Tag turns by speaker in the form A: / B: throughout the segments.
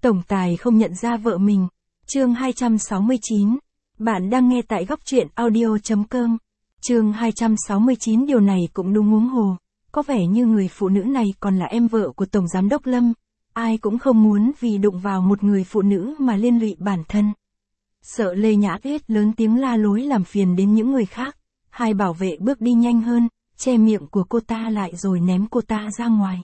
A: Tổng tài không nhận ra vợ mình. Chương 269. Bạn đang nghe tại góc truyện audio.com. Chương 269. Điều này cũng đúng huống hồ. Có vẻ như người phụ nữ này còn là em vợ của Tổng Giám đốc Lâm. Ai cũng không muốn vì đụng vào một người phụ nữ mà liên lụy bản thân. Sợ Lê Nhã Tuyết lớn tiếng la lối làm phiền đến những người khác. Hai bảo vệ bước đi nhanh hơn, che miệng của cô ta lại rồi ném cô ta ra ngoài.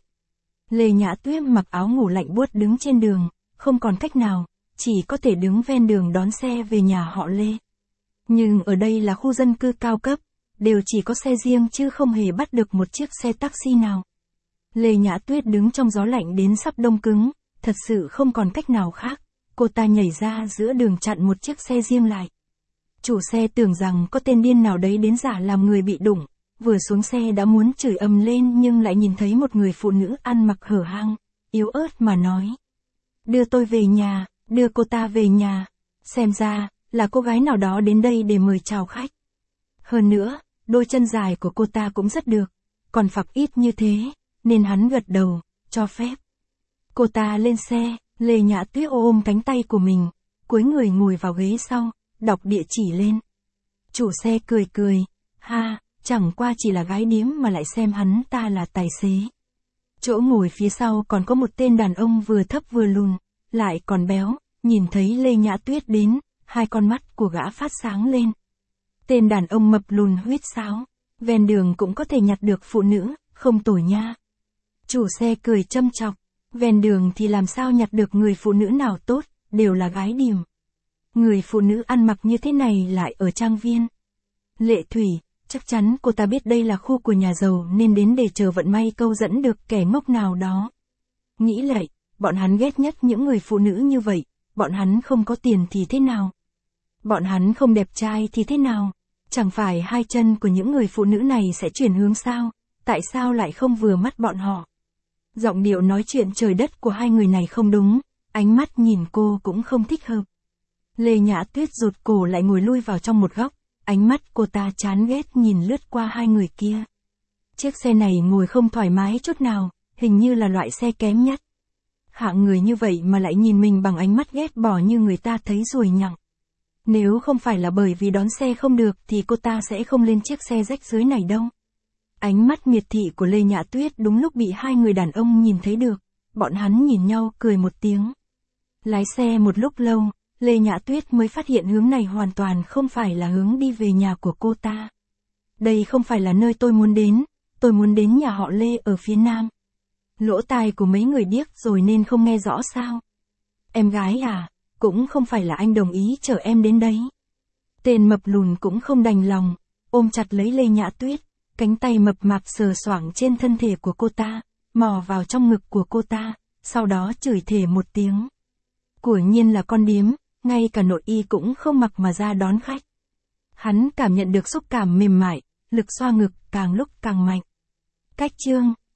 A: Lê Nhã Tuyết mặc áo ngủ lạnh buốt đứng trên đường, không còn cách nào, chỉ có thể đứng ven đường đón xe về nhà họ Lê. Nhưng ở đây là khu dân cư cao cấp, đều chỉ có xe riêng chứ không hề bắt được một chiếc xe taxi nào. Lê Nhã Tuyết đứng trong gió lạnh đến sắp đông cứng, thật sự không còn cách nào khác, cô ta nhảy ra giữa đường chặn một chiếc xe riêng lại. Chủ xe tưởng rằng có tên điên nào đấy đến giả làm người bị đụng, vừa xuống xe đã muốn chửi ầm lên nhưng lại nhìn thấy một người phụ nữ ăn mặc hở hang, yếu ớt mà nói. Đưa tôi về nhà, đưa cô ta về nhà, xem ra, là cô gái nào đó đến đây để mời chào khách. Hơn nữa, đôi chân dài của cô ta cũng rất được, còn phặc ít như thế, nên hắn gật đầu, cho phép. Cô ta lên xe, Lê Nhã Tuyết ôm cánh tay của mình, cúi người ngồi vào ghế sau, đọc địa chỉ lên. Chủ xe cười cười, ha, chẳng qua chỉ là gái điếm mà lại xem hắn ta là tài xế. Chỗ ngồi phía sau còn có một tên đàn ông vừa thấp vừa lùn, lại còn béo, nhìn thấy Lê Nhã Tuyết đến, hai con mắt của gã phát sáng lên. Tên đàn ông mập lùn huýt sáo, ven đường cũng có thể nhặt được phụ nữ, không tồi nha. Chủ xe cười châm chọc, ven đường thì làm sao nhặt được người phụ nữ nào tốt, đều là gái điềm. Người phụ nữ ăn mặc như thế này lại ở trang viên. Lệ Thủy, chắc chắn cô ta biết đây là khu của nhà giàu nên đến để chờ vận may câu dẫn được kẻ ngốc nào đó. Nghĩ lại, bọn hắn ghét nhất những người phụ nữ như vậy, bọn hắn không có tiền thì thế nào? Bọn hắn không đẹp trai thì thế nào? Chẳng phải hai chân của những người phụ nữ này sẽ chuyển hướng sao? Tại sao lại không vừa mắt bọn họ? Giọng điệu nói chuyện trời đất của hai người này không đúng, ánh mắt nhìn cô cũng không thích hợp. Lê Nhã Tuyết rụt cổ lại ngồi lui vào trong một góc, ánh mắt cô ta chán ghét nhìn lướt qua hai người kia. Chiếc xe này ngồi không thoải mái chút nào, hình như là loại xe kém nhất. Hạng người như vậy mà lại nhìn mình bằng ánh mắt ghét bỏ như người ta thấy ruồi nhặng. Nếu không phải là bởi vì đón xe không được thì cô ta sẽ không lên chiếc xe rách rưới này đâu. Ánh mắt miệt thị của Lê Nhã Tuyết đúng lúc bị hai người đàn ông nhìn thấy được, bọn hắn nhìn nhau cười một tiếng. Lái xe một lúc lâu, Lê Nhã Tuyết mới phát hiện hướng này hoàn toàn không phải là hướng đi về nhà của cô ta. Đây không phải là nơi tôi muốn đến nhà họ Lê ở phía nam. Lỗ tai của mấy người điếc rồi nên không nghe rõ sao. Em gái à, cũng không phải là anh đồng ý chở em đến đấy. Tên mập lùn cũng không đành lòng, ôm chặt lấy Lê Nhã Tuyết, cánh tay mập mạp sờ soạng trên thân thể của cô ta, mò vào trong ngực của cô ta, sau đó chửi thề một tiếng. Quả nhiên là con điếm, ngay cả nội y cũng không mặc mà ra đón khách. Hắn cảm nhận được xúc cảm mềm mại, lực xoa ngực càng lúc càng mạnh. Cách chương